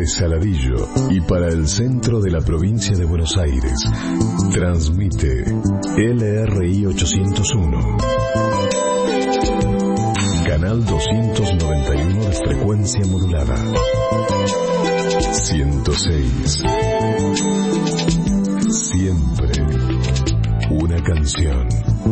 Saladillo y para el centro de la provincia de Buenos Aires, transmite LRI 801. Canal 291 de frecuencia modulada. 106. Siempre una canción.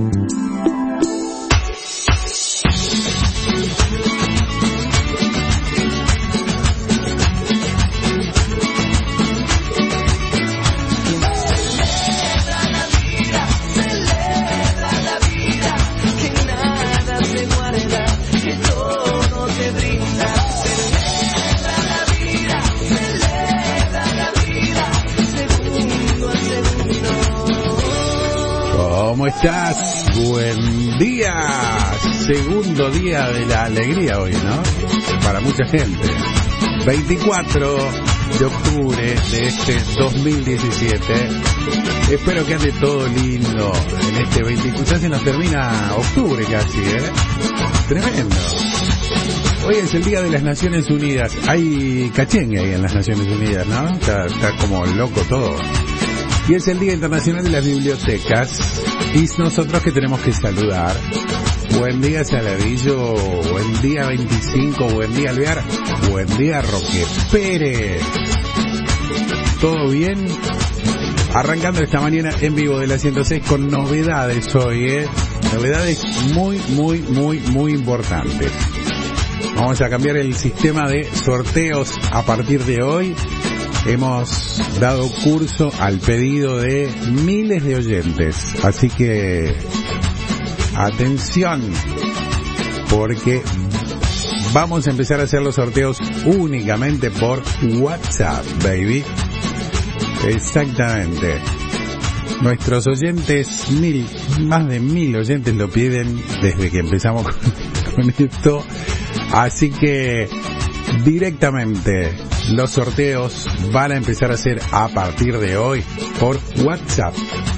¿Cómo estás? Buen día. Segundo día de la alegría hoy, ¿no? Para mucha gente. 24 de octubre de este 2017. Espero que ande todo lindo en este 24. Ya se nos termina octubre casi, ¿eh? Tremendo. Hoy es el Día de las Naciones Unidas. Hay cachengue ahí en las Naciones Unidas, ¿no? Está como loco todo. Y es el Día Internacional de las Bibliotecas. Y nosotros que tenemos que saludar. Buen día Saladillo, buen día 25, buen día Alvear, buen día Roque Pérez. ¿Todo bien? Arrancando esta mañana en vivo de la 106 con novedades hoy, novedades muy importantes. Vamos a cambiar el sistema de sorteos a partir de hoy. Hemos dado curso al pedido de miles de oyentes, así que atención, porque vamos a empezar a hacer los sorteos únicamente por WhatsApp, baby. Exactamente. Nuestros oyentes, más de 1000 oyentes lo piden desde que empezamos con esto, así que directamente los sorteos van a empezar a ser a partir de hoy por WhatsApp.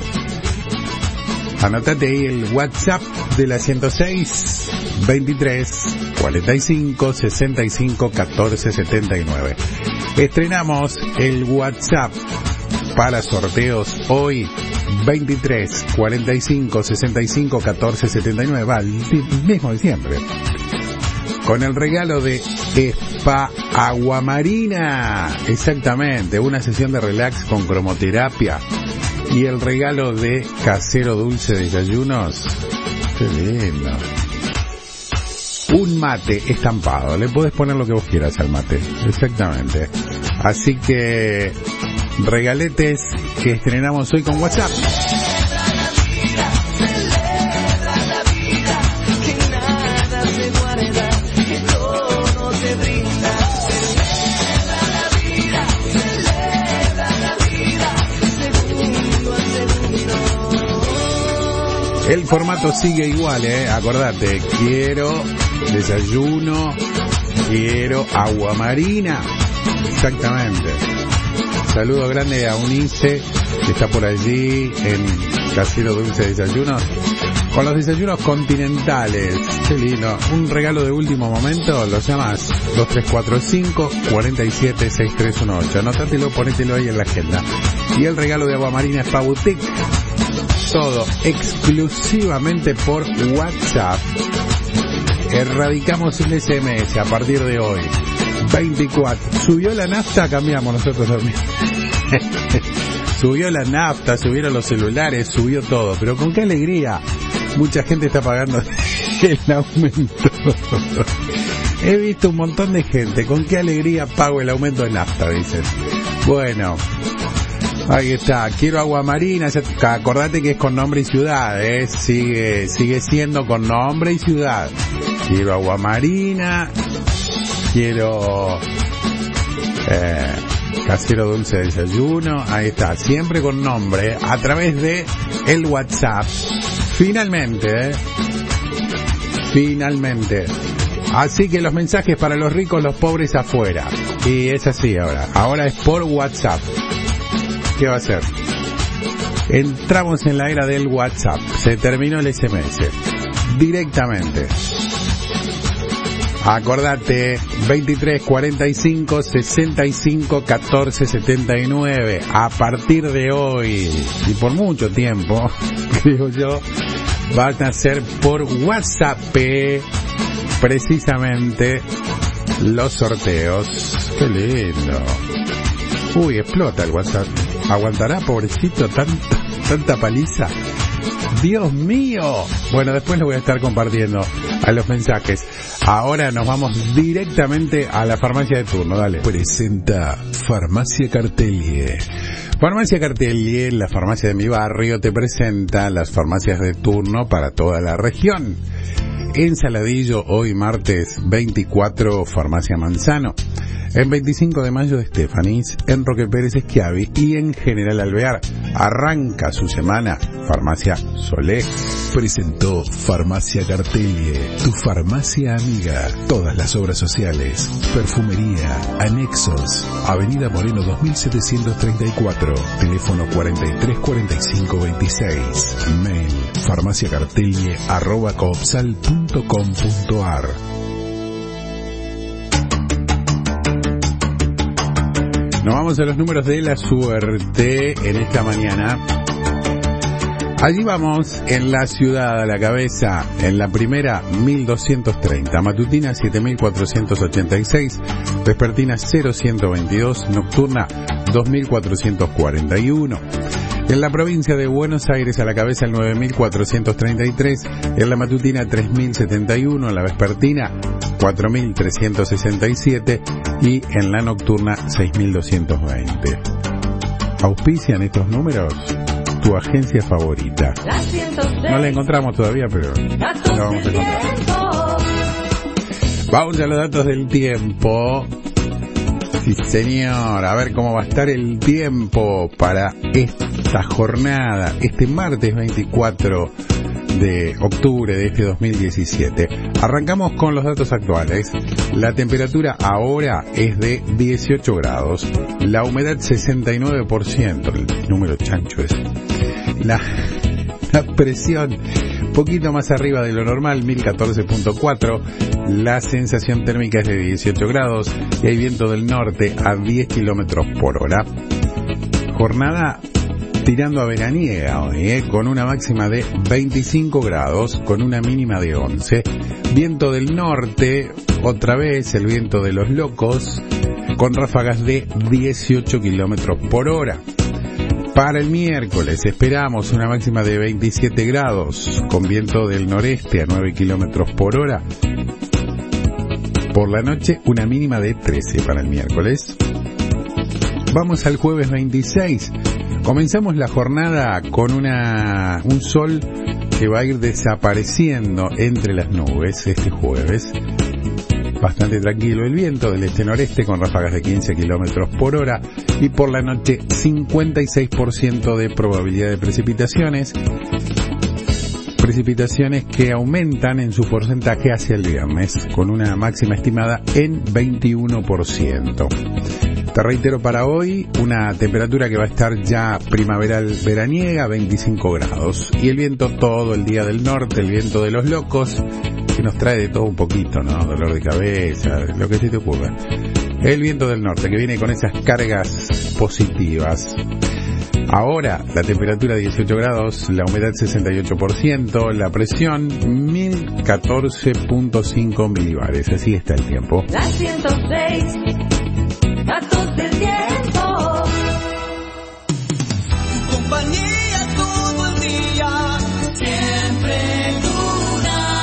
Anotate ahí el WhatsApp de la 106 23 45 65 14 79. Estrenamos el WhatsApp para sorteos hoy 23 45 65 14 79. Va, el mismo de siempre. Con el regalo de Spa Aguamarina, exactamente, una sesión de relax con cromoterapia y el regalo de Casero Dulce Desayunos. Qué lindo. Un mate estampado, le podés poner lo que vos quieras al mate, exactamente. Así que regaletes que estrenamos hoy con WhatsApp. El formato sigue igual, acordate, quiero desayuno, quiero agua marina, exactamente. Saludo grande a Unice, que está por allí en Casero Dulce Desayunos, con los desayunos continentales. Qué lindo, un regalo de último momento, lo llamas 2345 47 6318, anótatelo, ponételo ahí en la agenda. Y el regalo de agua marina Spa Boutique. Todo exclusivamente por WhatsApp. Erradicamos el SMS a partir de hoy. 24. Subió la nafta, cambiamos nosotros también. Subió la nafta, subieron los celulares, subió todo. Pero con qué alegría. Mucha gente está pagando el aumento. He visto un montón de gente. Con qué alegría pago el aumento de nafta, dicen. Bueno. Ahí está, quiero agua marina, acordate que es con nombre y ciudad, sigue siendo con nombre y ciudad. Quiero agua marina, quiero Casero Dulce Desayuno, ahí está, siempre con nombre, a través de el WhatsApp. Finalmente. Así que los mensajes para los ricos, los pobres afuera. Y es así ahora es por WhatsApp. ¿Qué va a hacer? Entramos en la era del WhatsApp. Se terminó el SMS. Directamente. Acordate, 23 45 65 14 79. A partir de hoy, y por mucho tiempo, creo yo, van a ser por WhatsApp, precisamente, los sorteos. ¡Qué lindo! Uy, explota el WhatsApp. ¿Aguantará, pobrecito, tanta paliza? ¡Dios mío! Bueno, después lo voy a estar compartiendo a los mensajes. Ahora nos vamos directamente a la farmacia de turno. Dale. Presenta Farmacia Cartelie. Farmacia Cartelie, la farmacia de mi barrio, te presenta las farmacias de turno para toda la región. En Saladillo, hoy martes 24, Farmacia Manzano. En 25 de mayo, Estefanis, en Roque Pérez Schiavi y en General Alvear. Arranca su semana Farmacia Solé. Presentó Farmacia Cartelie, tu farmacia amiga. Todas las obras sociales, perfumería, anexos. Avenida Moreno 2734, teléfono 434526. Mail farmaciacartelie@coopsal.com.ar. Nos vamos a los números de la suerte en esta mañana. Allí vamos, en la ciudad a la cabeza, en la primera 1230, matutina 7486, vespertina 0122, nocturna 2441. En la provincia de Buenos Aires a la cabeza el 9433, en la matutina 3071, en la vespertina 4367 y en la nocturna 6220. ¿Auspician estos números? Tu agencia favorita. No la encontramos todavía, pero la vamos a encontrar. Vamos a los datos del tiempo. Sí, señor. A ver cómo va a estar el tiempo para esta jornada, este martes 24 de octubre de este 2017. Arrancamos con los datos actuales. La temperatura ahora es de 18 grados. La humedad 69%. El número chancho es. La presión poquito más arriba de lo normal, 1014.4. La sensación térmica es de 18 grados y hay viento del norte a 10 kilómetros por hora. Jornada tirando a veraniega hoy, con una máxima de 25 grados, con una mínima de 11. Viento del norte, otra vez el viento de los locos, con ráfagas de 18 kilómetros por hora. Para el miércoles esperamos una máxima de 27 grados, con viento del noreste a 9 kilómetros por hora. Por la noche una mínima de 13 para el miércoles. Vamos al jueves 26. Comenzamos la jornada con un sol que va a ir desapareciendo entre las nubes este jueves. Bastante tranquilo el viento del este-noreste con ráfagas de 15 kilómetros por hora y por la noche 56% de probabilidad de precipitaciones. Precipitaciones que aumentan en su porcentaje hacia el viernes con una máxima estimada en 21%. Te reitero para hoy, una temperatura que va a estar ya primaveral veraniega, 25 grados. Y el viento todo el día del norte, el viento de los locos, que nos trae de todo un poquito, ¿no? Dolor de cabeza, lo que se te ocurra. El viento del norte, que viene con esas cargas positivas. Ahora, la temperatura 18 grados, la humedad 68%, la presión 1014.5 milibares. Así está el tiempo. La 106. Datos del tiempo. Tu compañía todo el día, siempre en una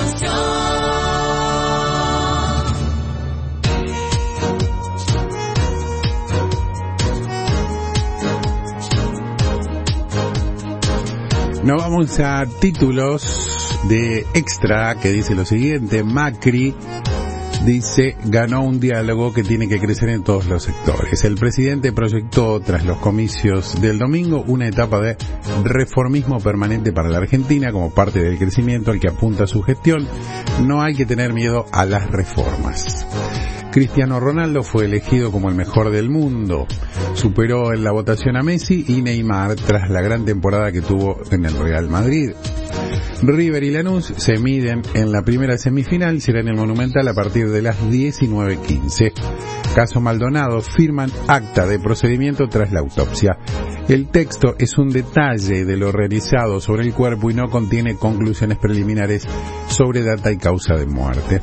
canción. Nos vamos a títulos de Extra que dice lo siguiente. Macri dice, ganó un diálogo que tiene que crecer en todos los sectores. El presidente proyectó, tras los comicios del domingo, una etapa de reformismo permanente para la Argentina como parte del crecimiento al que apunta su gestión. No hay que tener miedo a las reformas. Cristiano Ronaldo fue elegido como el mejor del mundo. Superó en la votación a Messi y Neymar tras la gran temporada que tuvo en el Real Madrid. River y Lanús se miden en la primera semifinal, será en el Monumental a partir de las 19:15. Caso Maldonado, firman acta de procedimiento tras la autopsia. El texto es un detalle de lo realizado sobre el cuerpo y no contiene conclusiones preliminares sobre data y causa de muerte.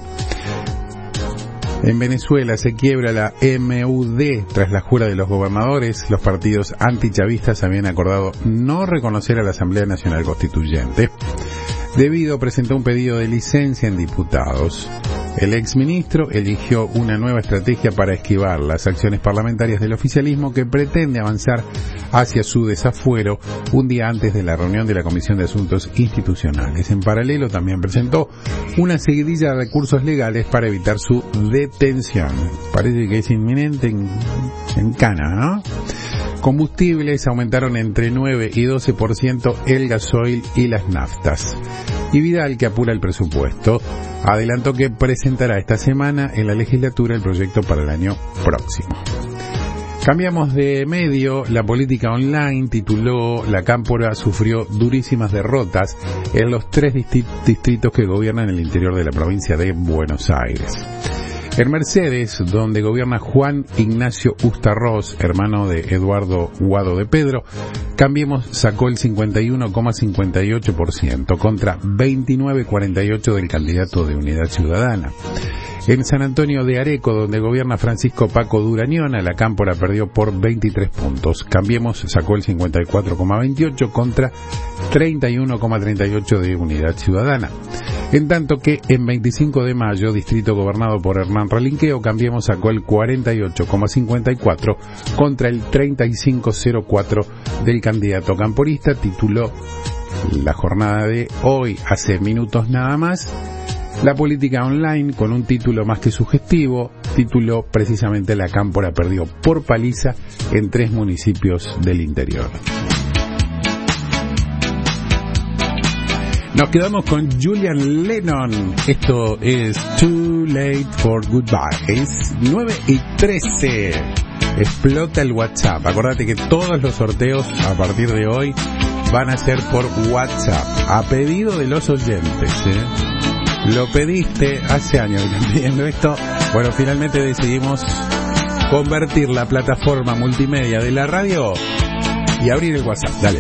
En Venezuela se quiebra la MUD tras la jura de los gobernadores. Los partidos antichavistas habían acordado no reconocer a la Asamblea Nacional Constituyente. Debido presentó un pedido de licencia en diputados. El exministro eligió una nueva estrategia para esquivar las acciones parlamentarias del oficialismo que pretende avanzar hacia su desafuero un día antes de la reunión de la Comisión de Asuntos Institucionales. En paralelo también presentó una seguidilla de recursos legales para evitar su detención. Parece que es inminente en Cana, ¿no? Combustibles aumentaron entre 9 y 12% el gasoil y las naftas. Y Vidal, que apura el presupuesto, adelantó que presentará esta semana en la legislatura el proyecto para el año próximo. Cambiamos de medio. La política online tituló: La Cámpora sufrió durísimas derrotas en los 3 distritos que gobiernan el interior de la provincia de Buenos Aires. En Mercedes, donde gobierna Juan Ignacio Ustarroz, hermano de Eduardo Guado de Pedro, Cambiemos sacó el 51,58% contra 29,48% del candidato de Unidad Ciudadana. En San Antonio de Areco, donde gobierna Francisco Paco Durañona, la Cámpora perdió por 23 puntos. Cambiemos sacó el 54,28% contra 31,38% de Unidad Ciudadana. En tanto que en 25 de mayo, distrito gobernado por Hernán Relinqueo, Cambiemos sacó el 48,54% contra el 35,04% del candidato camporista. Tituló la jornada de hoy, hace minutos nada más, La política online, con un título más que sugestivo, tituló precisamente: La Cámpora perdió por paliza en 3 municipios del interior. Nos quedamos con Julian Lennon. Esto es Too Late for Goodbye. Es 9:13. Explota el WhatsApp. Acordate que todos los sorteos a partir de hoy van a ser por WhatsApp, a pedido de los oyentes, Lo pediste hace años pidiendo esto. Bueno, finalmente decidimos convertir la plataforma multimedia de la radio y abrir el WhatsApp. Dale.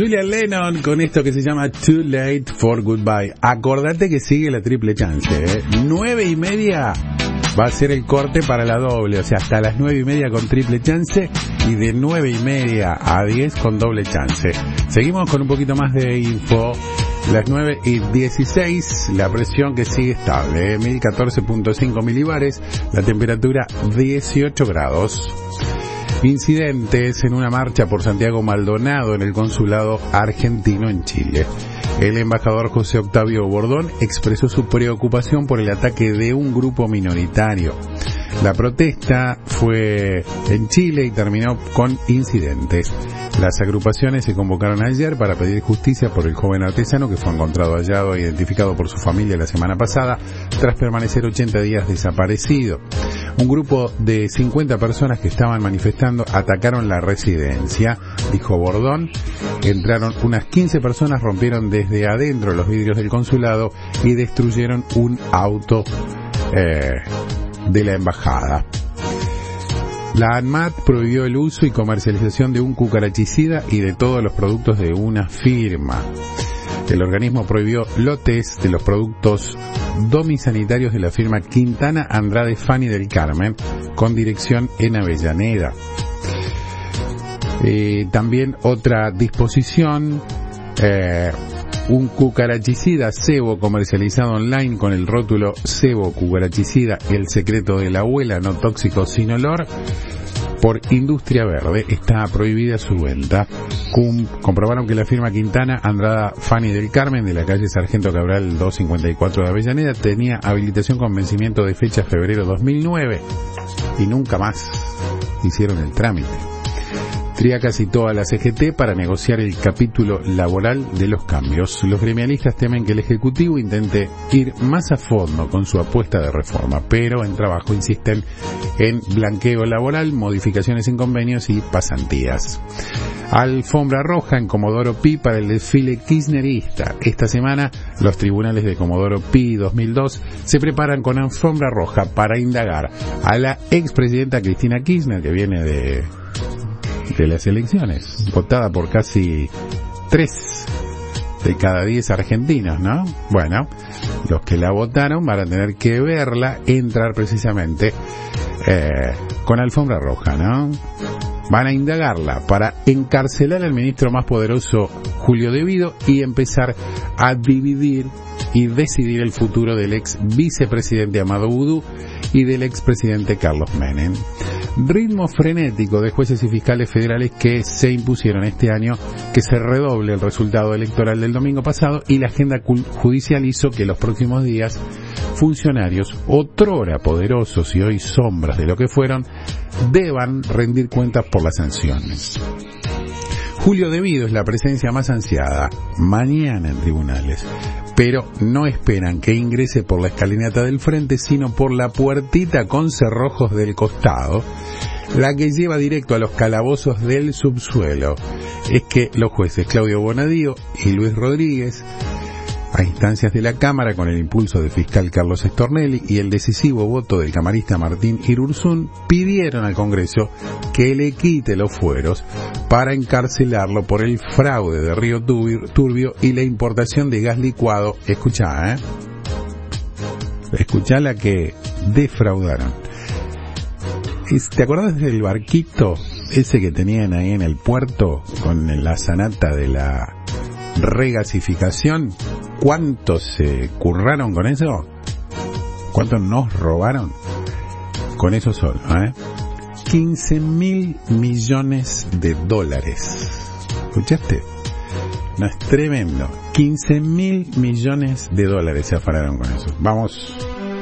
Julia Lennon con esto que se llama Too Late for Goodbye. Acordate que sigue la triple chance, 9:30 va a ser el corte para la doble, o sea, hasta las 9:30 con triple chance y de 9:30 a 10 con doble chance. Seguimos con un poquito más de info. Las 9:16, la presión que sigue estable, 1014.5 milibares, la temperatura 18 grados. Incidentes en una marcha por Santiago Maldonado en el consulado argentino en Chile. El embajador José Octavio Bordón expresó su preocupación por el ataque de un grupo minoritario. La protesta fue en Chile y terminó con incidentes. Las agrupaciones se convocaron ayer para pedir justicia por el joven artesano que fue encontrado hallado e identificado por su familia la semana pasada tras permanecer 80 días desaparecido. Un grupo de 50 personas que estaban manifestando atacaron la residencia, dijo Bordón. Entraron unas 15 personas, rompieron desde adentro los vidrios del consulado y destruyeron un auto de la embajada. La ANMAT prohibió el uso y comercialización de un cucarachicida y de todos los productos de una firma. El organismo prohibió lotes de los productos domisanitarios de la firma Quintana Andrade Fanny del Carmen, con dirección en Avellaneda. También otra disposición, un cucarachicida cebo comercializado online con el rótulo cebo cucarachicida El secreto de la abuela, no tóxico sin olor, por Industria Verde, está prohibida su venta. Comprobaron que la firma Quintana Andrada Fanny del Carmen de la calle Sargento Cabral 254 de Avellaneda tenía habilitación con vencimiento de fecha febrero 2009 y nunca más hicieron el trámite. Triaca citó a la CGT para negociar el capítulo laboral de los cambios. Los gremialistas temen que el Ejecutivo intente ir más a fondo con su apuesta de reforma, pero en trabajo insisten en blanqueo laboral, modificaciones en convenios y pasantías. Alfombra roja en Comodoro Pi para el desfile kirchnerista. Esta semana los tribunales de Comodoro Pi 2002 se preparan con alfombra roja para indagar a la expresidenta Cristina Kirchner, que viene de las elecciones, votada por casi 3 de cada 10 argentinos, ¿no? Bueno, los que la votaron van a tener que verla entrar precisamente con alfombra roja, ¿no? Van a indagarla para encarcelar al ministro más poderoso, Julio De Vido, y empezar a dividir y decidir el futuro del ex vicepresidente Amado Boudou y del expresidente Carlos Menem. Ritmo frenético de jueces y fiscales federales que se impusieron este año que se redoble el resultado electoral del domingo pasado, y la agenda judicial hizo que los próximos días funcionarios, otrora poderosos y hoy sombras de lo que fueron, deban rendir cuentas por las sanciones. Julio De Vido es la presencia más ansiada mañana en tribunales, pero no esperan que ingrese por la escalinata del frente, sino por la puertita con cerrojos del costado, la que lleva directo a los calabozos del subsuelo. Es que los jueces Claudio Bonadío y Luis Rodríguez, a instancias de la Cámara con el impulso del fiscal Carlos Stornelli y el decisivo voto del camarista Martín Irurzún, pidieron al Congreso que le quite los fueros para encarcelarlo por el fraude de Río Turbio y la importación de gas licuado. Escuchá, escuchá la que defraudaron. ¿Te acordás del barquito ese que tenían ahí en el puerto con la sanata de la regasificación? ¿Cuánto se curraron con eso? ¿Cuánto nos robaron? Con eso solo, 15.000 millones de dólares. ¿Escuchaste? No, es tremendo. 15.000 millones de dólares se afanaron con eso. Vamos.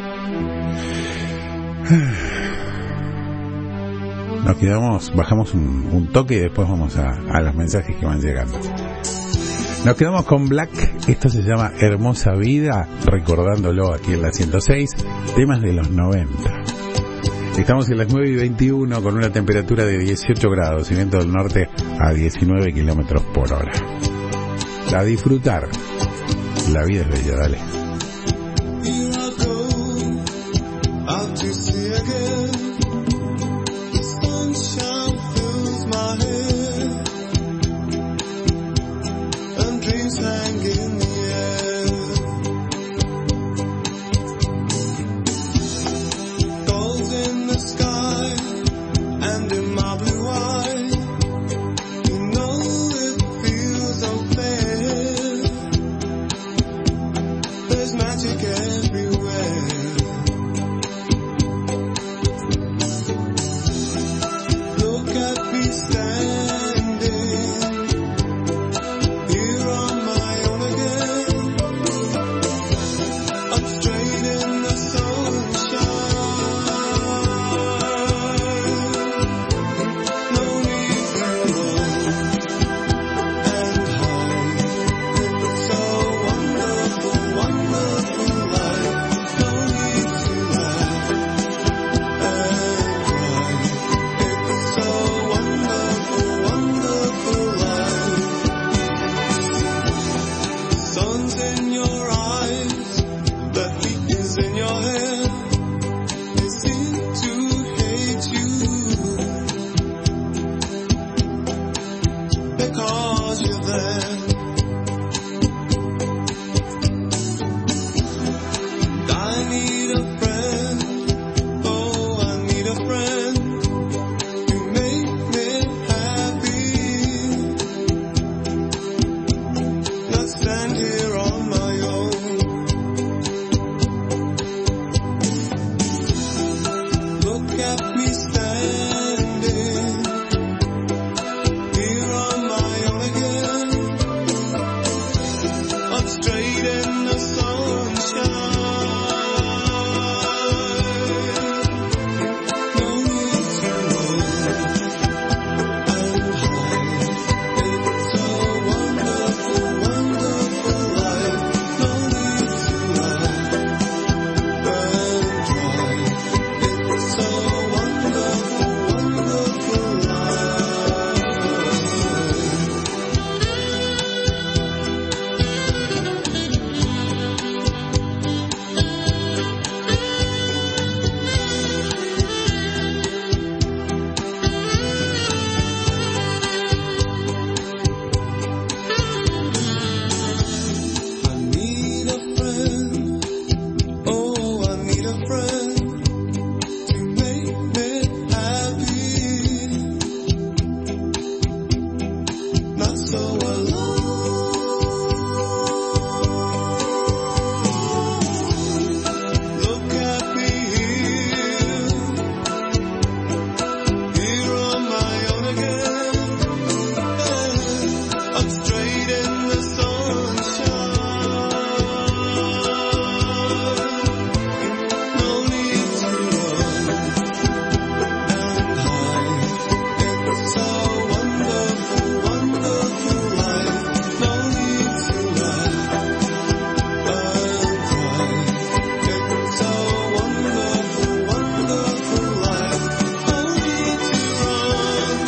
Nos quedamos, bajamos un toque y después vamos a los mensajes que van llegando. Nos quedamos con Black, esto se llama Hermosa Vida, recordándolo aquí en la 106, temas de los 90. Estamos en las 9:21 con una temperatura de 18 grados y viento del norte a 19 kilómetros por hora. A disfrutar, la vida es bella, dale. magic everywhere. Look at me standing here on my own again. I'm straight in the sunshine. No need to run and hide. It's so wonderful, wonderful life. No need to laugh and cry. It's so wonderful, wonderful life. Sun's in your eyes, the heat is in your hair. They seem to hate you because you're there. I need a friend, oh I need a friend to make me happy. Not stand here on my own. Look at me standing here on my own again. I'm straight in the sunshine. No need to run and hide. It's so wonderful, wonderful life. No need to laugh and cry. It's so wonderful, wonderful life. I need a friend, oh I need a friend to make me happy. Not so alone. Look at me here on my own again. I'm straight in the sunshine. No need to run and hide. It's so wonderful, wonderful life. No need to laugh and cry. It's so wonderful, wonderful life. No need to run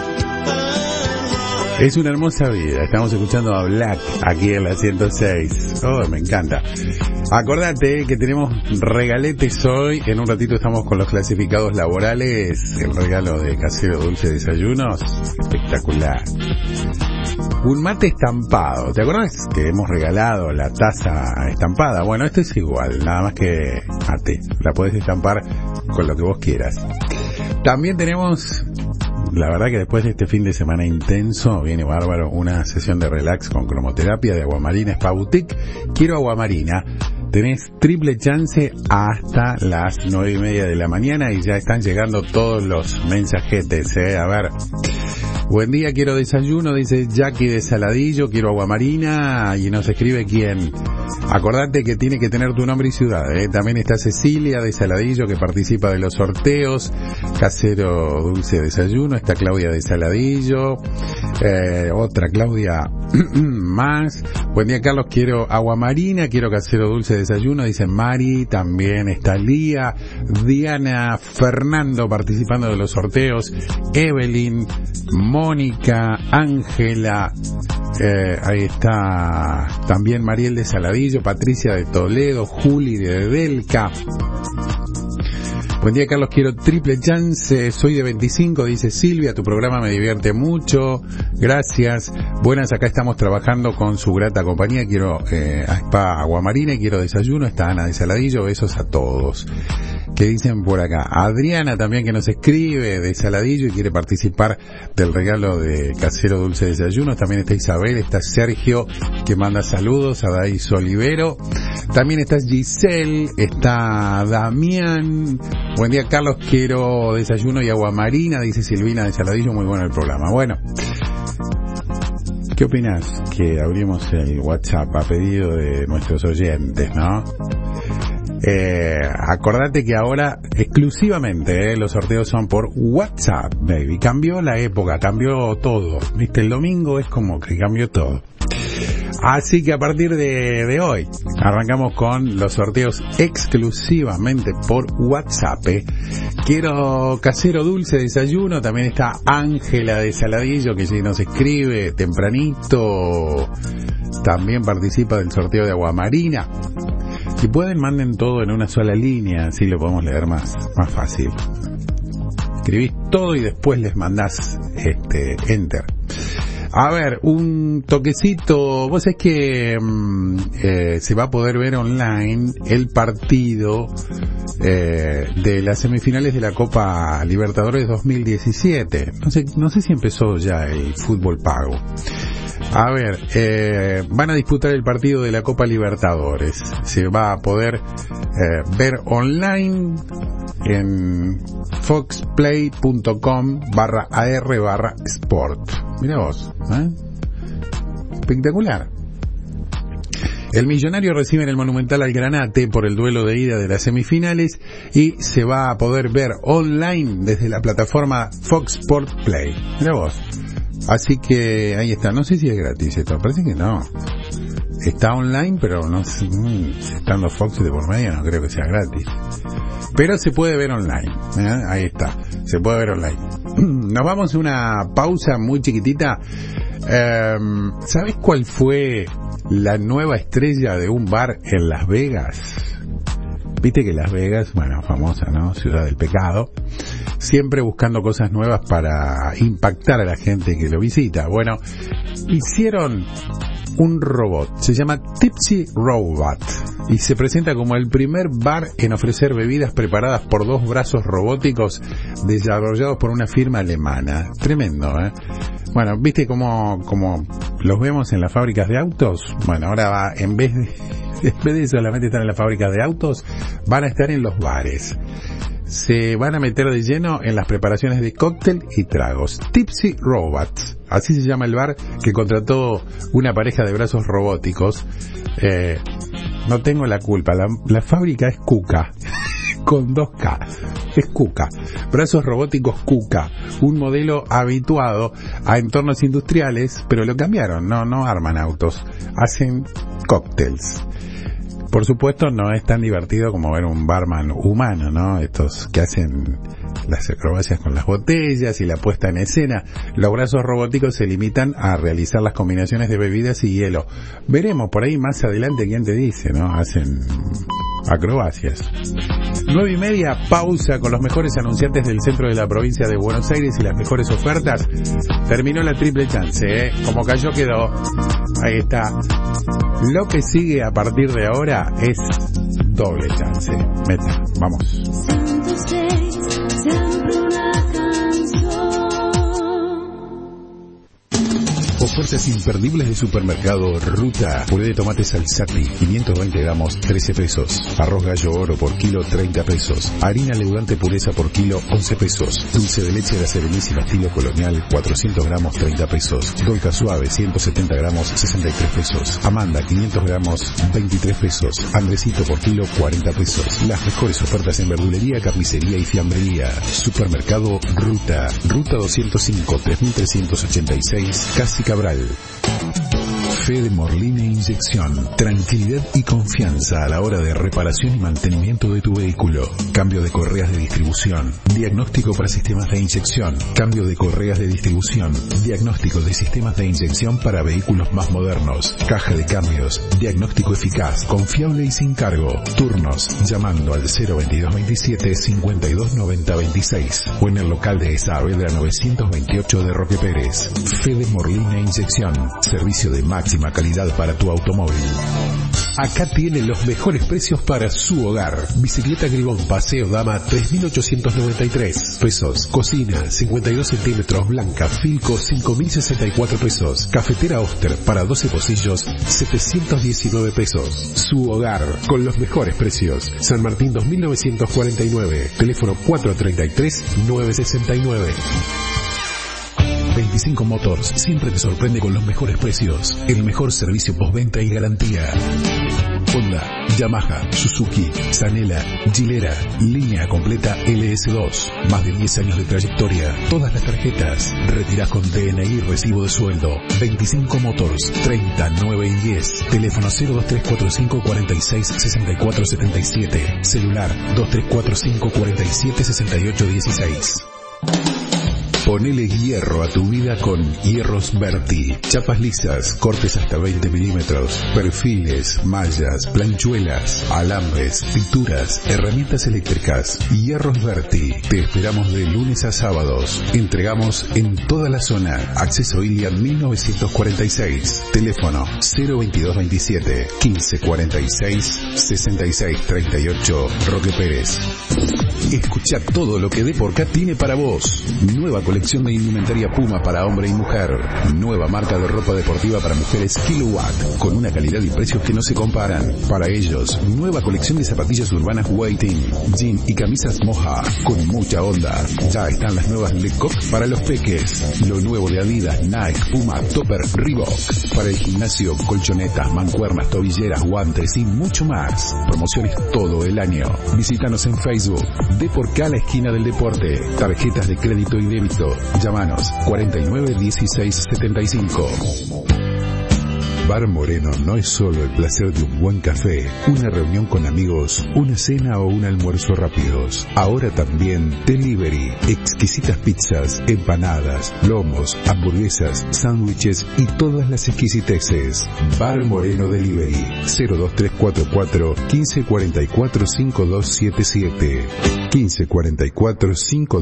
and hide. Es una hermosa vida. Estamos escuchando a Black aquí en la 106. Oh, me encanta. Acordate que tenemos regaletes hoy. En un ratito estamos con los clasificados laborales. El regalo de Casero Dulce Desayunos. Espectacular. Un mate estampado. ¿Te acuerdas que hemos regalado la taza estampada? Bueno, esto es igual, nada más que mate. La podés estampar con lo que vos quieras. También tenemos, la verdad que después de este fin de semana intenso, viene bárbaro, una sesión de relax con cromoterapia de Aguamarina Spa Boutique. Quiero Aguamarina. Tenés triple chance hasta las 9:30 de la mañana y ya están llegando todos los mensajetes, A ver. Buen día, quiero desayuno, dice Jackie de Saladillo, quiero Aguamarina, y nos escribe quién. Acordate que tiene que tener tu nombre y ciudad, También está Cecilia de Saladillo, que participa de los sorteos. Casero Dulce Desayuno, está Claudia de Saladillo, otra Claudia más. Buen día, Carlos, quiero Aguamarina, quiero Casero Dulce Desayuno, dice Mari. También está Lía, Diana, Fernando participando de los sorteos, Evelyn, Mónica, Ángela, ahí está también Mariel de Saladillo, Patricia de Toledo, Juli de Delca. Buen día, Carlos, quiero triple chance, soy de 25, dice Silvia, tu programa me divierte mucho, gracias. Buenas, acá estamos trabajando con su grata compañía, quiero a Spa Aguamarina y quiero desayuno, está Ana de Saladillo, besos a todos. ¿Qué dicen por acá? Adriana también, que nos escribe de Saladillo y quiere participar del regalo de Casero Dulce Desayunos. También está Isabel, está Sergio, que manda saludos, a Daís Olivero. También está Giselle, está Damián. Buen día, Carlos, quiero desayuno y agua marina, dice Silvina de Saladillo. Muy bueno el programa. Bueno, ¿qué opinas que abrimos el WhatsApp a pedido de nuestros oyentes, no? Acordate que ahora exclusivamente los sorteos son por WhatsApp, baby. Cambió la época, cambió todo. Viste, el domingo es como que cambió todo. Así que a partir de hoy arrancamos con los sorteos exclusivamente por WhatsApp. Quiero Casero Dulce Desayuno. También está Ángela de Saladillo, que si nos escribe tempranito también participa del sorteo de agua marina. Si pueden, manden todo en una sola línea, así lo podemos leer más fácil. Escribís todo y después les mandás enter. A ver, un toquecito. Vos sabés que se va a poder ver online el partido de las semifinales de la Copa Libertadores 2017. No sé si empezó ya el fútbol pago. A ver, van a disputar el partido de la Copa Libertadores. Se va a poder ver online en foxplay.com/ar/sport. Mirá vos, espectacular. El Millonario recibe en el Monumental al Granate por el duelo de ida de las semifinales y se va a poder ver online desde la plataforma Fox Sport Play. Mirá vos. Así que ahí está. No sé si es gratis esto, parece que no. Está online, pero no sé, estando Fox de por medio no creo que sea gratis. Pero se puede ver online, ahí está, se puede ver online. Nos vamos a una pausa muy chiquitita. ¿Sabes cuál fue la nueva estrella de un bar en Las Vegas? Viste que Las Vegas, bueno, famosa, ¿no? Ciudad del pecado. Siempre buscando cosas nuevas para impactar a la gente que lo visita. Bueno, hicieron un robot, se llama Tipsy Robot, y se presenta como el primer bar en ofrecer bebidas preparadas por dos brazos robóticos desarrollados por una firma alemana. Tremendo, ¿eh? Bueno, ¿viste cómo los vemos en las fábricas de autos? Bueno, ahora va, en vez de solamente estar en las fábricas de autos, van a estar en los bares. Se van a meter de lleno en las preparaciones de cóctel y tragos. Tipsy Robots, así se llama el bar que contrató una pareja de brazos robóticos. No tengo la culpa, la fábrica es Kuka, con 2K, es Kuka. Brazos robóticos Kuka, un modelo habituado a entornos industriales, pero lo cambiaron, no arman autos, hacen cócteles. Por supuesto no es tan divertido como ver un barman humano, ¿no? Estos que hacen las acrobacias con las botellas y la puesta en escena. Los brazos robóticos se limitan a realizar las combinaciones de bebidas y hielo. Veremos por ahí más adelante quién te dice, ¿no? Hacen acrobacias. 9:30, pausa con los mejores anunciantes del centro de la provincia de Buenos Aires y las mejores ofertas. Terminó la triple chance, como cayó quedó. Ahí está. Lo que sigue a partir de ahora es doble chance. Meta, vamos. Ofertas imperdibles de supermercado Ruta. Puré de tomate Salsati, 520 gramos, 13 pesos. Arroz gallo oro por kilo, 30 pesos. Harina leudante pureza por kilo, 11 pesos. Dulce de leche de la Serenísima estilo colonial, 400 gramos, 30 pesos. Dolca suave, 170 gramos, 63 pesos. Amanda, 500 gramos, 23 pesos. Andresito por kilo, 40 pesos. Las mejores ofertas en verdulería, carnicería y fiambrería. Supermercado Ruta. Ruta 205, 3386, Casi Cabral. Fede Morlina Inyección. Tranquilidad y confianza a la hora de reparación y mantenimiento de tu vehículo. Cambio de correas de distribución. Diagnóstico para sistemas de inyección. Cambio de correas de distribución. Diagnóstico de sistemas de inyección para vehículos más modernos. Caja de cambios. Diagnóstico eficaz, confiable y sin cargo. Turnos llamando al 02227 529026 o en el local de Saavedra 928 de Roque Pérez. Fede Morlina Inyección. Servicio de máxima calidad para tu automóvil. Acá tiene los mejores precios para su hogar. Bicicleta Gribón Paseo Dama 3.893 pesos. Cocina 52 centímetros blanca Filco 5.064 pesos. Cafetera Oster para 12 pocillos 719 pesos. Su hogar con los mejores precios. San Martín 2949. Teléfono 433-969. 25 Motors siempre te sorprende con los mejores precios, el mejor servicio postventa y garantía. Honda, Yamaha, Suzuki, Sanela, Gilera, línea completa LS2, más de 10 años de trayectoria, todas las tarjetas, retirás con DNI y recibo de sueldo. 25 Motors, 30, 9 y 10, teléfono 02345 46 64 77, celular 2345 47 68 16. Ponele hierro a tu vida con Hierros Berti. Chapas lisas, cortes hasta 20 milímetros, perfiles, mallas, planchuelas, alambres, pinturas, herramientas eléctricas. Hierros Berti. Te esperamos de lunes a sábados. Entregamos en toda la zona. Acceso Ilian 1946. Teléfono 02227 1546 6638 Roque Pérez. Escucha todo lo que Deporcat tiene para vos. Nueva colección de indumentaria Puma para hombre y mujer. Nueva marca de ropa deportiva para mujeres Kilowatt, con una calidad y precios que no se comparan. Para ellos, nueva colección de zapatillas urbanas Waiting, jean y camisas Moja, con mucha onda. Ya están las nuevas Lecoq para los peques. Lo nuevo de Adidas, Nike, Puma, Topper, Reebok. Para el gimnasio, colchonetas, mancuernas, tobilleras, guantes y mucho más. Promociones todo el año. Visítanos en Facebook. Deporcat, la esquina del deporte. Tarjetas de crédito y débito. Llámanos 49 16 75. Bar Moreno no es solo el placer de un buen café, una reunión con amigos, una cena o un almuerzo rápidos. Ahora también delivery, exquisitas pizzas, empanadas, lomos, hamburguesas, sándwiches y todas las exquisiteces. Bar Moreno Delivery 02344 1544 5277 1544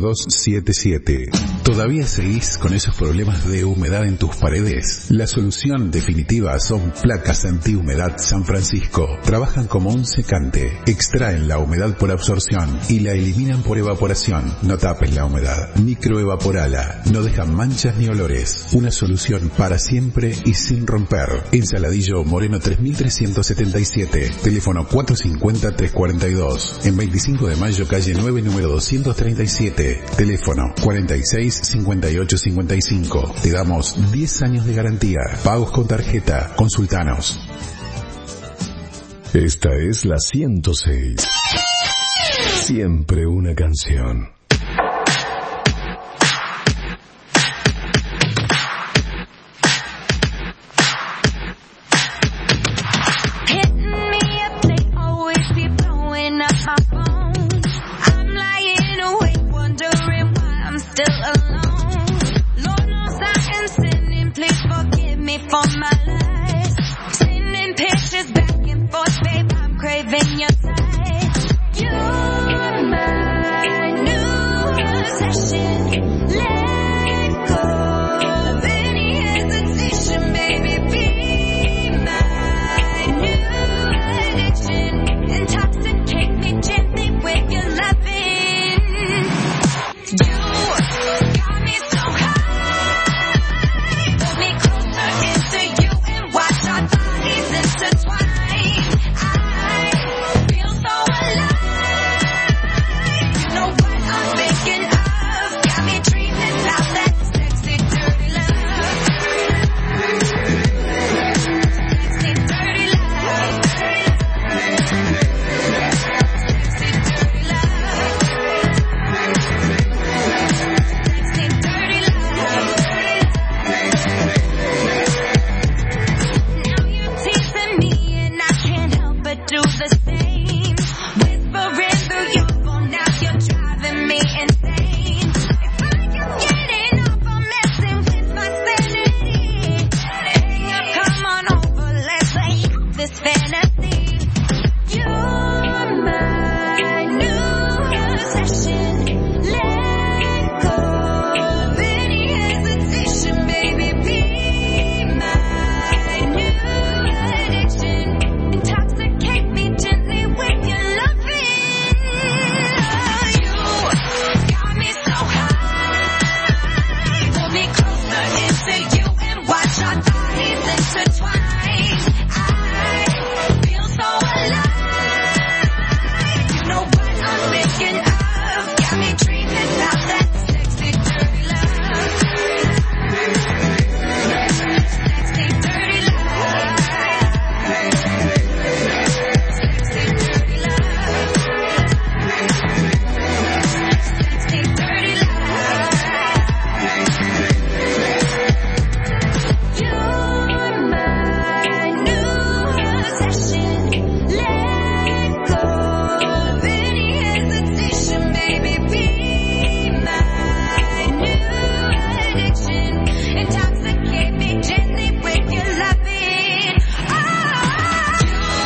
5277. ¿Todavía seguís con esos problemas de humedad en tus paredes? La solución definitiva son placas antihumedad San Francisco. Trabajan como un secante, extraen la humedad por absorción y la eliminan por evaporación. No tapes la humedad, microevaporala, no dejan manchas ni olores. Una solución para siempre y sin romper. En Saladillo Moreno 3377, teléfono 450-342. En 25 de mayo calle 9 número 237, teléfono 465855. Te damos 10 años de garantía, pagos con tarjeta. Consultanos. Esta es la 106. Siempre una canción. For my life, sending pictures back and forth, babe, I'm craving your touch. You're my new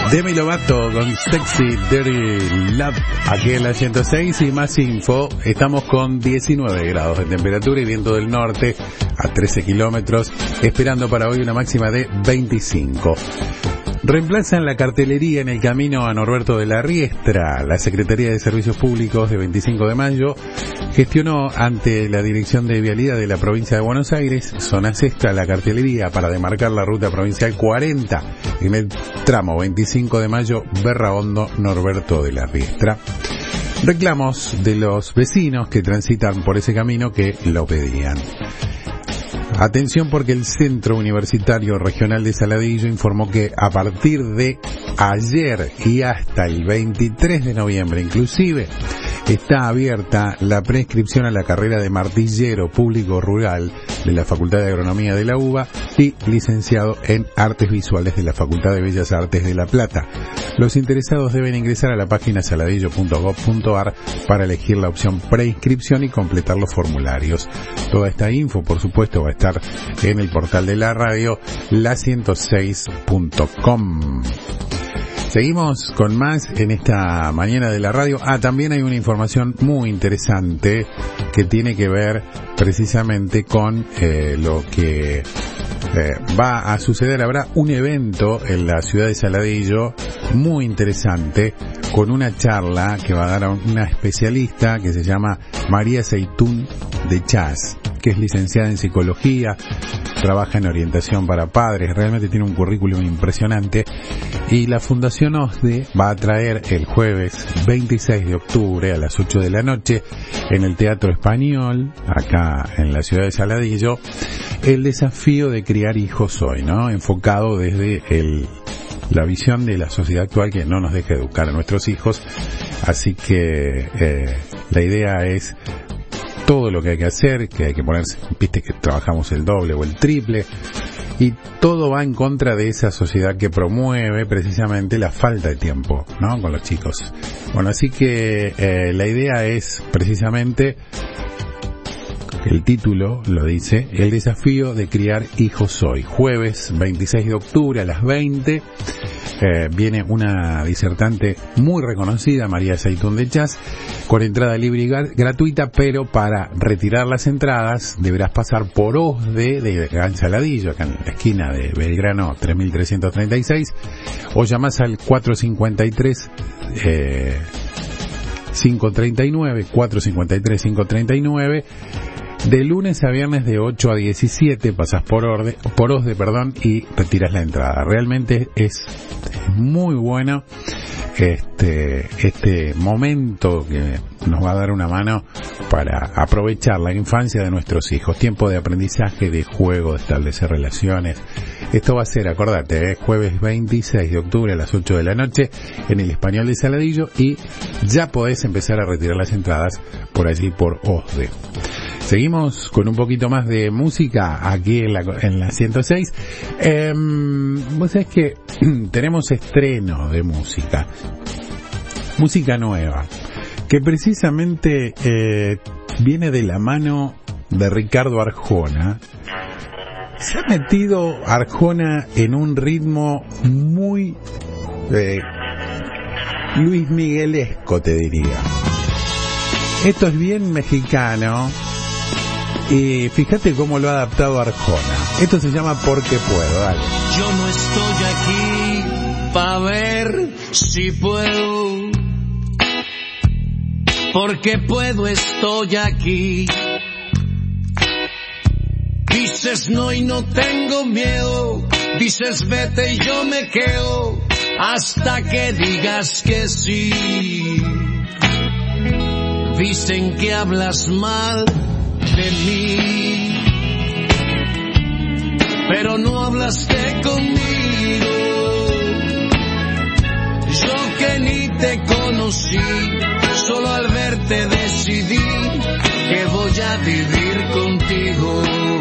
Demi Lovato con Sexy Dirty Love aquí en la 106 y más info. Estamos con 19 grados de temperatura y viento del norte a 13 kilómetros, esperando para hoy una máxima de 25. Reemplazan la cartelería en el camino a Norberto de la Riestra. La Secretaría de Servicios Públicos de 25 de mayo gestionó ante la Dirección de Vialidad de la provincia de Buenos Aires, zona sexta, la cartelería para demarcar la ruta provincial 40 en el tramo 25 de mayo, Berraondo, Norberto de la Riestra. Reclamos de los vecinos que transitan por ese camino que lo pedían. Atención porque el Centro Universitario Regional de Saladillo informó que a partir de ayer y hasta el 23 de noviembre inclusive está abierta la preinscripción a la carrera de martillero público rural de la Facultad de Agronomía de la UBA y licenciado en Artes Visuales de la Facultad de Bellas Artes de La Plata. Los interesados deben ingresar a la página saladillo.gov.ar para elegir la opción preinscripción y completar los formularios. Toda esta info, por supuesto, va a estar en el portal de la radio, la106.com. Seguimos con más en esta mañana de la radio. También hay una información muy interesante que tiene que ver precisamente con lo que va a suceder. Habrá un evento en la ciudad de Saladillo muy interesante con una charla que va a dar a una especialista que se llama María Seitún de Chas, que es licenciada en psicología, trabaja en orientación para padres, realmente tiene un currículum impresionante, y la Fundación OSDE va a traer el jueves 26 de octubre a las 8 de la noche en el Teatro Español, acá en la ciudad de Saladillo, el desafío de criar hijos hoy, ¿no? Enfocado desde la visión de la sociedad actual que no nos deja educar a nuestros hijos. Así que la idea es todo lo que hay que hacer, que hay que ponerse, viste que trabajamos el doble o el triple, y todo va en contra de esa sociedad que promueve precisamente la falta de tiempo, ¿no? Con los chicos. Bueno, así que la idea es precisamente, el título lo dice, el desafío de criar hijos hoy. Jueves 26 de octubre a las 20. Viene una disertante muy reconocida, María Seitún de Chas, con entrada libre y gratuita, pero para retirar las entradas deberás pasar por OSDE de Gran Saladillo, acá en la esquina de Belgrano 3336, o llamás al 453 539, 453-539, de lunes a viernes de 8 a 17, pasas por OSDE, y retiras la entrada. Realmente es muy bueno este momento que nos va a dar una mano para aprovechar la infancia de nuestros hijos. Tiempo de aprendizaje, de juego, de establecer relaciones. Esto va a ser, acordate, jueves 26 de octubre a las 8 de la noche en el Español de Saladillo, y ya podés empezar a retirar las entradas por allí por OSDE. Seguimos con un poquito más de música aquí en la 106. Vos sabés que tenemos estreno de música nueva, que precisamente viene de la mano de Ricardo Arjona. Se ha metido Arjona en un ritmo muy Luis Miguelesco, te diría. Esto es bien mexicano. Y fíjate cómo lo ha adaptado Arjona. Esto se llama Porque Puedo, dale. Yo no estoy aquí pa' ver si puedo. Porque puedo, estoy aquí. Dices no y no tengo miedo. Dices vete y yo me quedo hasta que digas que sí. Dicen que hablas mal de mí, pero no hablaste conmigo. Yo que ni te conocí, solo al verte decidí que voy a vivir contigo.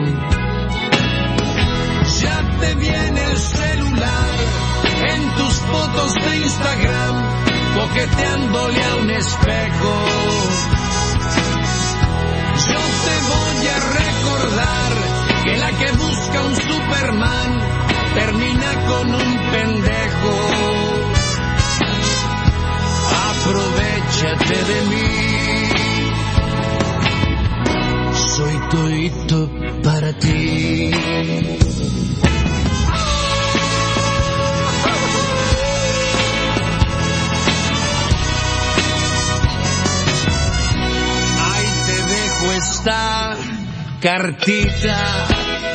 Ya te viene el celular en tus fotos de Instagram, coqueteándole a un espejo. Yo te voy a recordar que la que busca un Superman termina con un pendejo. aprovechate de mí. Soy todito para ti. Ahí te dejo esta cartita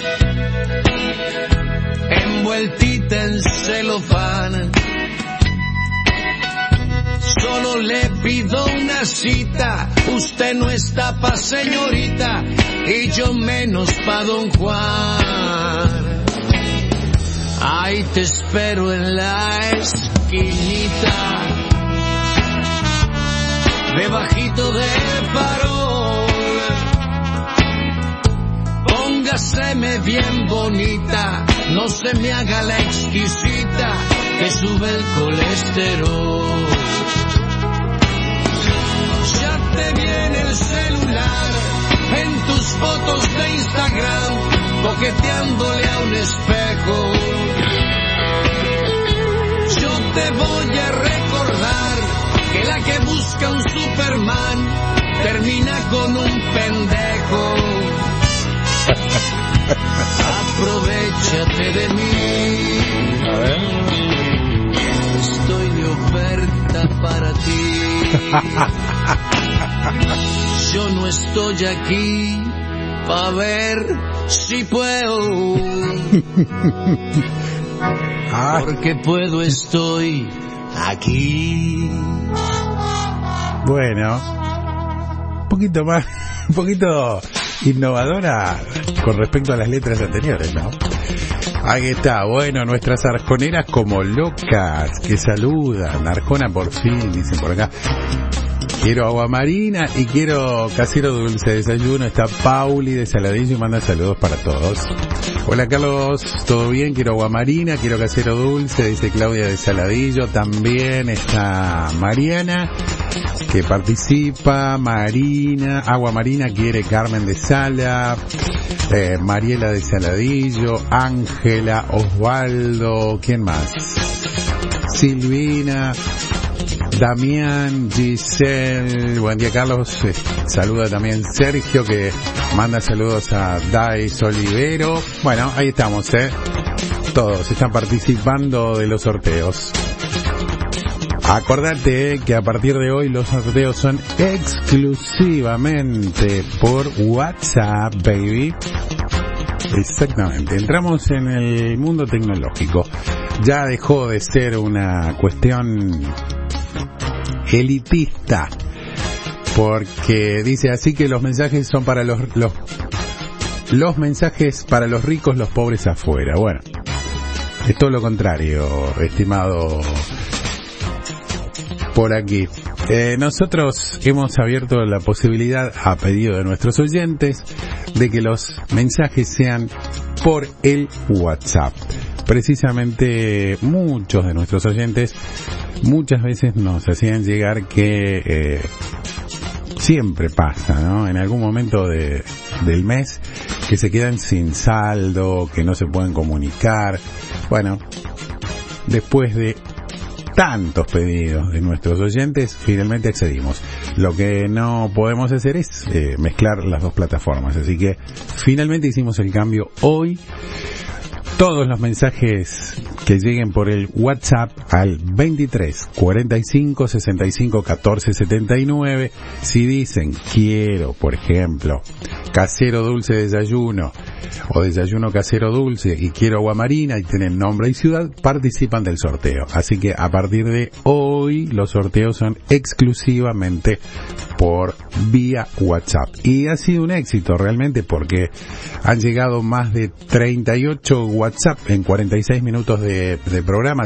envueltita en celofán. Solo le pido una cita, usted no está pa' señorita y yo menos pa' don Juan. Ahí te espero en la esquinita, debajito del farol. Póngaseme bien bonita, no se me haga la exquisita que sube el colesterol. Ya te viene el celular en tus fotos de Instagram, coqueteándole a un espejo. Yo te voy a recordar que la que busca un Superman termina con un pendejo. Aprovechate de mí. A ver. Estoy de oferta para ti. Yo no estoy aquí pa' ver si puedo. Porque puedo, estoy aquí. Bueno, un poquito más, un poquito innovadora con respecto a las letras anteriores, ¿no? Ahí está, bueno, nuestras arjoneras como locas que saludan. Arjona por fin, dicen por acá. Quiero agua marina y quiero casero dulce desayuno. Está Pauli de Saladillo y manda saludos para todos. Hola Carlos, ¿todo bien? Quiero agua marina, quiero casero dulce, dice Claudia de Saladillo. También está Mariana, que participa. Marina, agua marina quiere Carmen de Sala. Mariela de Saladillo. Ángela, Osvaldo, ¿quién más? Silvina, Damián, Giselle, buen día Carlos, saluda también Sergio que manda saludos a Dais Olivero. Bueno, ahí estamos, todos están participando de los sorteos. Acordate que a partir de hoy los sorteos son exclusivamente por WhatsApp, baby. Exactamente, entramos en el mundo tecnológico. Ya dejó de ser una cuestión elitista, porque dice así que los mensajes son para los mensajes para los ricos, los pobres afuera. Bueno, es todo lo contrario, estimado por aquí. Nosotros hemos abierto la posibilidad, a pedido de nuestros oyentes, de que los mensajes sean por el WhatsApp. Precisamente muchos de nuestros oyentes muchas veces nos hacían llegar que siempre pasa, ¿no? En algún momento del mes que se quedan sin saldo, que no se pueden comunicar. Bueno, después de tantos pedidos de nuestros oyentes, finalmente accedimos. Lo que no podemos hacer es mezclar las dos plataformas, así que finalmente hicimos el cambio hoy. Todos los mensajes que lleguen por el WhatsApp al 23 45 65 14 79, si dicen quiero, por ejemplo, casero dulce desayuno o desayuno casero dulce y quiero agua marina y tienen nombre y ciudad, participan del sorteo. Así que a partir de hoy los sorteos son exclusivamente por vía WhatsApp. Y ha sido un éxito realmente porque han llegado más de 38 WhatsApp en 46 minutos de programa,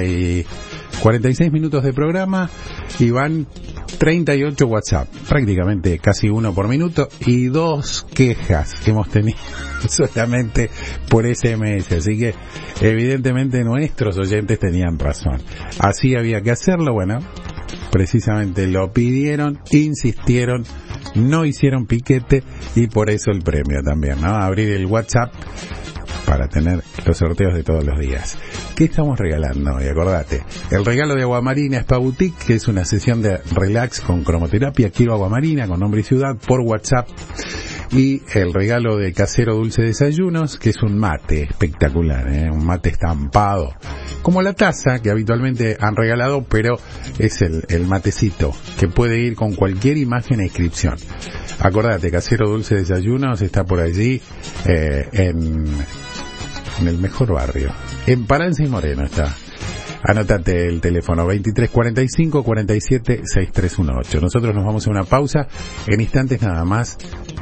46 minutos de programa y van 38 WhatsApp, prácticamente casi uno por minuto, y 2 quejas que hemos tenido solamente por SMS, así que evidentemente nuestros oyentes tenían razón. Así había que hacerlo, bueno, precisamente lo pidieron, insistieron, no hicieron piquete y por eso el premio también, ¿no? Abrir el WhatsApp para tener los sorteos de todos los días. ¿Qué estamos regalando hoy? Acordate, el regalo de Aguamarina Spa Boutique, que es una sesión de relax con cromoterapia. Quiero Aguamarina, con nombre y ciudad, por WhatsApp. Y el regalo de Casero Dulce Desayunos, que es un mate espectacular, un mate estampado, como la taza que habitualmente han regalado, pero es el matecito, que puede ir con cualquier imagen e inscripción. Acordate, Casero Dulce Desayunos está por allí, en el mejor barrio, en Paranza y Moreno está. Anótate el teléfono 2345 47 6318. Nosotros nos vamos a una pausa, en instantes nada más,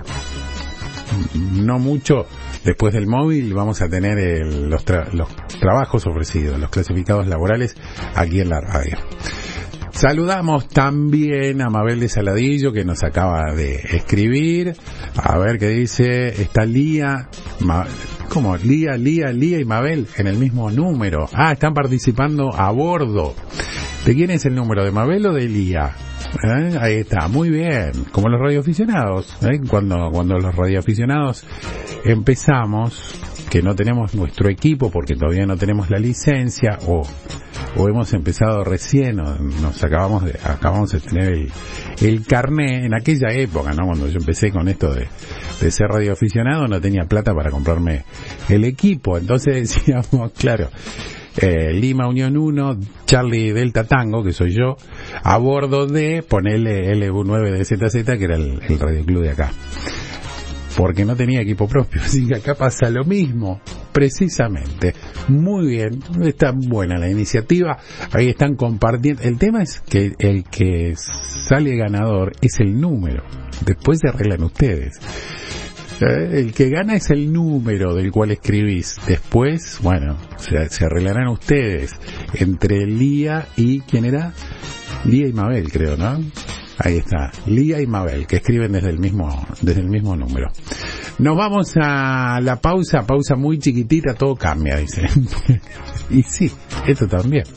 no mucho después del móvil, vamos a tener los trabajos ofrecidos, los clasificados laborales aquí en la radio. Saludamos también a Mabel de Saladillo, que nos acaba de escribir. A ver qué dice. Está Lía. ¿Cómo? Lía y Mabel en el mismo número. Ah, están participando a bordo. ¿De quién es el número? ¿De Mabel o de Lía? Ahí está, muy bien. Como los radioaficionados. Cuando los radioaficionados empezamos, que no tenemos nuestro equipo porque todavía no tenemos la licencia, o hemos empezado recién, o acabamos de tener el carné en aquella época, ¿no? Cuando yo empecé con esto de ser radioaficionado, no tenía plata para comprarme el equipo. Entonces decíamos, claro, Lima Unión 1, Charlie Delta Tango, que soy yo, a bordo de, ponele LU9 de ZZ, que era el radioclub de acá. Porque no tenía equipo propio, así que acá pasa lo mismo, precisamente. Muy bien, está buena la iniciativa, ahí están compartiendo. El tema es que el que sale ganador es el número, después se arreglan ustedes. El que gana es el número del cual escribís. Después, bueno, se arreglarán ustedes entre Lía y... ¿quién era? Lía y Mabel, creo, ¿no? Ahí está, Lía y Mabel, que escriben desde el mismo número. Nos vamos a la pausa muy chiquitita, todo cambia, dice. Y sí, esto también.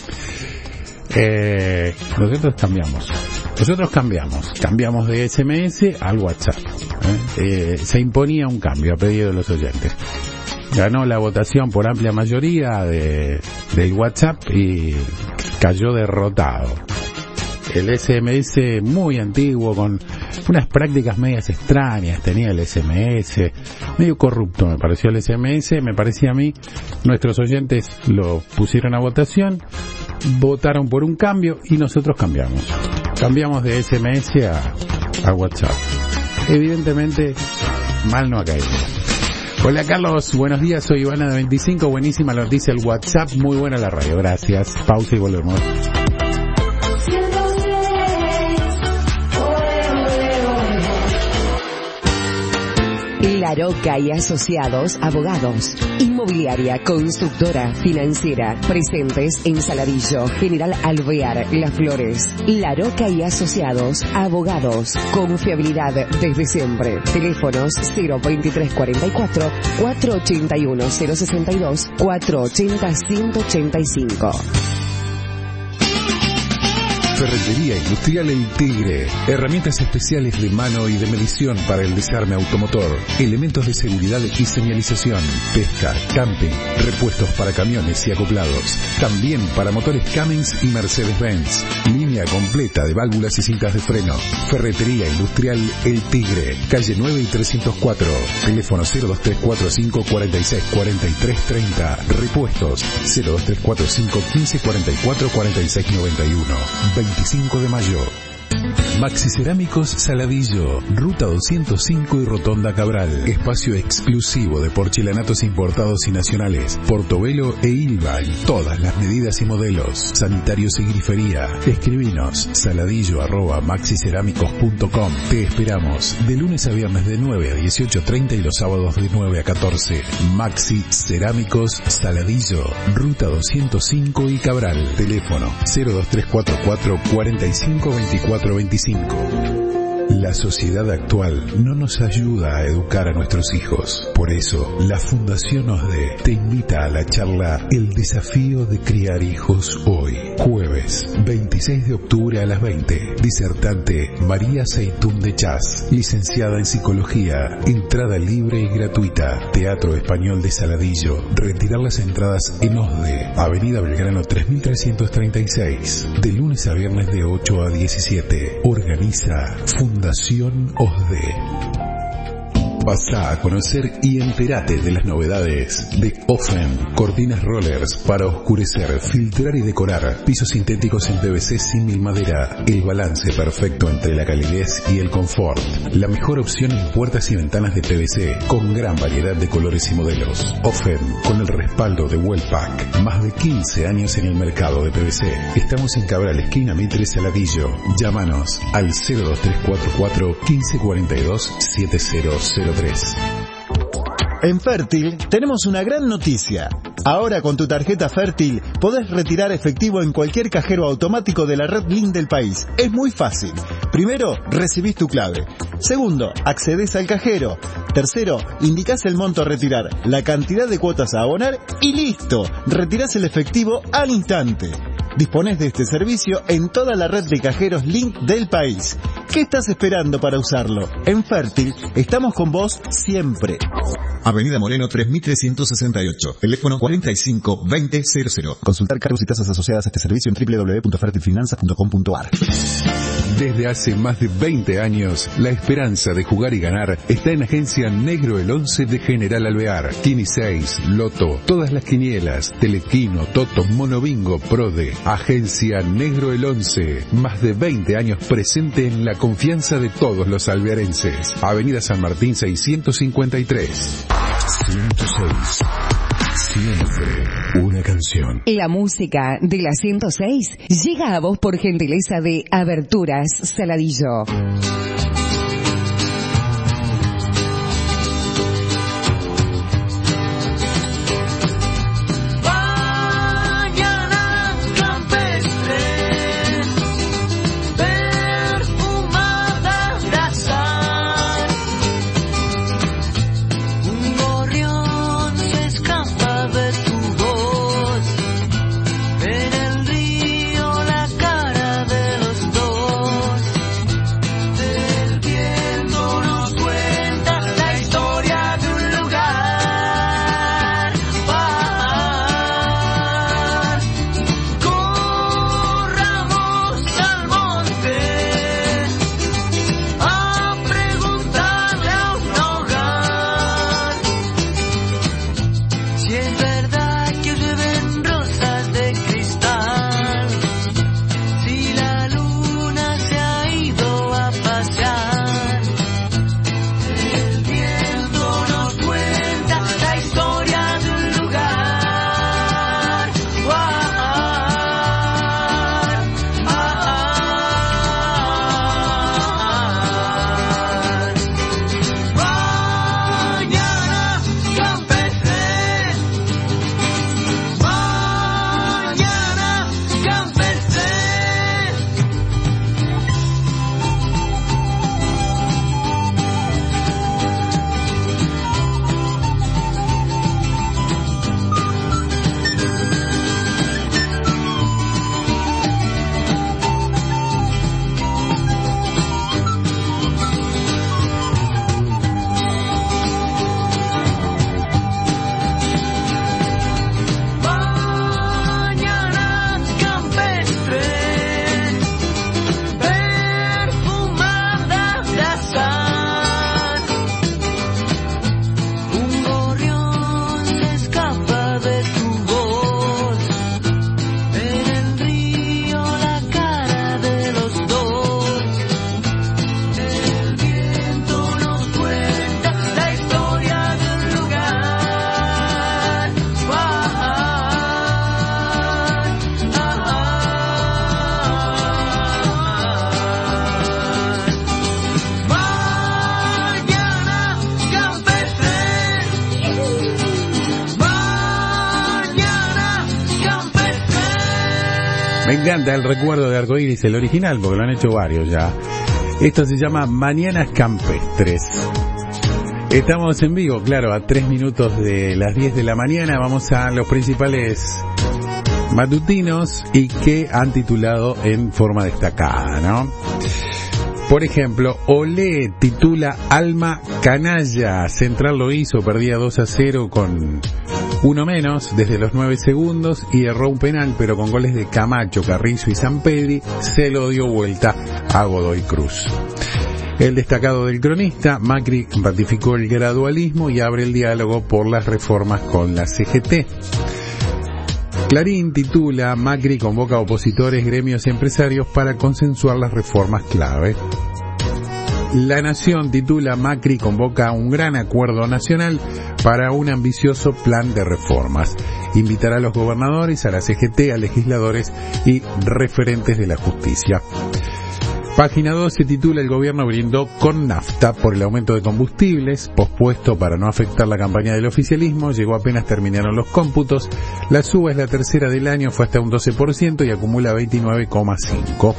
Nosotros cambiamos de SMS al WhatsApp. Se imponía un cambio a pedido de los oyentes. Ganó la votación por amplia mayoría del WhatsApp y cayó derrotado. El SMS muy antiguo, con unas prácticas medias extrañas, tenía el SMS, medio corrupto me pareció el SMS, me parecía a mí. Nuestros oyentes lo pusieron a votación, votaron por un cambio y nosotros cambiamos de SMS a WhatsApp. Evidentemente mal no ha caído. Hola Carlos, buenos días, soy Ivana de 25, buenísima la noticia, el WhatsApp, muy buena la radio, gracias. Pausa y volvemos. Laroca y Asociados Abogados. Inmobiliaria, constructora, financiera. Presentes en Saladillo, General Alvear, Las Flores. Laroca y Asociados Abogados. Confiabilidad desde siempre. Teléfonos 02344 481 062 480 185. Ferretería Industrial El Tigre. Herramientas especiales de mano y de medición para el desarme automotor. Elementos de seguridad y señalización. Pesca, camping, repuestos para camiones y acoplados. También para motores Cummins y Mercedes-Benz. Línea completa de válvulas y cintas de freno. Ferretería Industrial El Tigre. Calle 9 y 304. Teléfono 02345 46 43 30. Repuestos 02345 15 44 46 91. 25 de mayo. Maxi Cerámicos Saladillo, Ruta 205 y Rotonda Cabral. Espacio exclusivo de porcelanatos importados y nacionales. Portobelo e Ilva en todas las medidas y modelos. Sanitarios y grifería. Escribinos saladillo@maxicerámicos.com. Te esperamos de lunes a viernes de 9 a 18:30 y los sábados de 9 a 14. Maxi Cerámicos Saladillo, Ruta 205 y Cabral. Teléfono 02344 45 24 25. La sociedad actual no nos ayuda a educar a nuestros hijos. Por eso, la Fundación OSDE te invita a la charla El desafío de criar hijos hoy. Jueves, 26 de octubre a las 20. Disertante María Seitún de Chas, licenciada en Psicología. Entrada libre y gratuita. Teatro Español de Saladillo. Retirar las entradas en OSDE, Avenida Belgrano 3336. De lunes a viernes de 8 a 17. Organiza Fundación OSDE. Pasá a conocer y entérate de las novedades de Offen. Cortinas rollers para oscurecer, filtrar y decorar. Pisos sintéticos en PVC símil madera. El balance perfecto entre la calidez y el confort. La mejor opción en puertas y ventanas de PVC con gran variedad de colores y modelos. Offen, con el respaldo de Wellpack. Más de 15 años en el mercado de PVC. Estamos en Cabral, esquina Mitre, Saladillo. Llámanos al 02344 1542 7003. En Fértil tenemos una gran noticia. Ahora con tu tarjeta Fértil podés retirar efectivo en cualquier cajero automático de la red Link del país. Es muy fácil. Primero, recibís tu clave. Segundo, accedés al cajero. Tercero, indicás el monto a retirar, la cantidad de cuotas a abonar y listo. Retirás el efectivo al instante. Disponés de este servicio en toda la red de cajeros Link del país. ¿Qué estás esperando para usarlo? En Fértil estamos con vos siempre. Avenida Moreno 3368, teléfono 452000. Consultar cargos y tasas asociadas a este servicio en www.fertilfinanzas.com.ar. Desde hace más de 20 años, la esperanza de jugar y ganar está en Agencia Negro el 11 de General Alvear. Kini 6, Loto, todas las quinielas, Telequino, Toto, Monobingo, Prode. Agencia Negro el 11, más de 20 años presente en la confianza de todos los alvearenses. Avenida San Martín 653. 106. Siempre una canción. La música de la 106 llega a vos por gentileza de Aberturas Saladillo. Me encanta el recuerdo de Arcoiris, el original, porque lo han hecho varios ya. Esto se llama Mañanas Campestres. Estamos en vivo, claro, a 3 minutos de las 10 de la mañana. Vamos a los principales matutinos y que han titulado en forma destacada, ¿no? Por ejemplo, Olé titula Alma Canalla. Central lo hizo, perdía 2-0 con uno menos desde los 9 segundos y erró un penal, pero con goles de Camacho, Carrizo y Sampedri se lo dio vuelta a Godoy Cruz. El destacado del cronista, Macri ratificó el gradualismo y abre el diálogo por las reformas con la CGT. Clarín titula Macri convoca a opositores, gremios y empresarios para consensuar las reformas clave. La Nación titula Macri convoca a un gran acuerdo nacional para un ambicioso plan de reformas. Invitará a los gobernadores, a la CGT, a legisladores y referentes de la justicia. Página 12 titula El gobierno brindó con nafta por el aumento de combustibles, pospuesto para no afectar la campaña del oficialismo, llegó apenas terminaron los cómputos, la suba es la tercera del año, fue hasta un 12% y acumula 29,5%.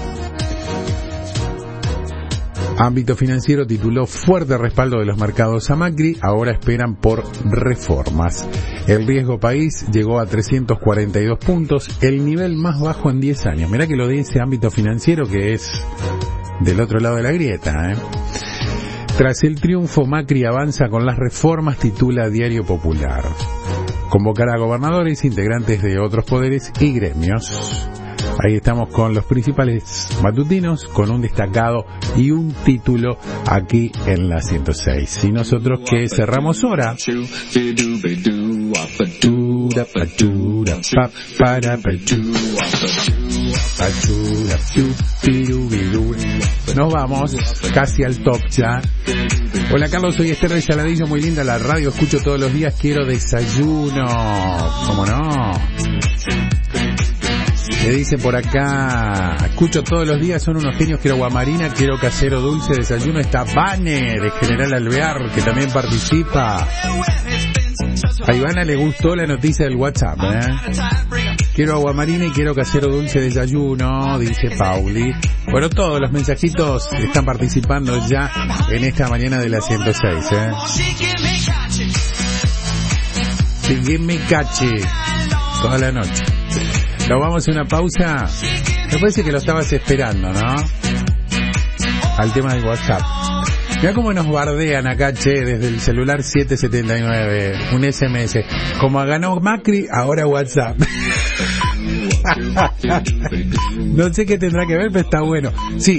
Ámbito financiero tituló fuerte respaldo de los mercados a Macri, ahora esperan por reformas. El riesgo país llegó a 342 puntos, el nivel más bajo en 10 años. Mirá que lo dice ámbito financiero que es del otro lado de la grieta, ¿eh? Tras el triunfo, Macri avanza con las reformas, titula Diario Popular. Convocará a gobernadores, integrantes de otros poderes y gremios. Ahí estamos con los principales matutinos, con un destacado y un título aquí en la 106. Y nosotros que cerramos hora. Nos vamos casi al top ya. Hola Carlos, soy Esther de Saladillo, muy linda la radio, escucho todos los días, quiero desayuno. ¿Cómo no? Le dicen por acá, escucho todos los días, son unos genios, quiero aguamarina, quiero casero dulce, desayuno. Está Vane de General Alvear, que también participa. A Ivana le gustó la noticia del WhatsApp, Quiero aguamarina y quiero casero dulce, desayuno, dice Pauli. Bueno, todos los mensajitos están participando ya en esta mañana de la 106, Sígueme cache toda la noche. Nos vamos a una pausa. Me parece que lo estabas esperando, ¿no? Al tema del WhatsApp. Mirá cómo nos bardean acá, che, desde el celular 779, un SMS. Como ganó Macri, ahora WhatsApp. No sé qué tendrá que ver, pero está bueno. Sí.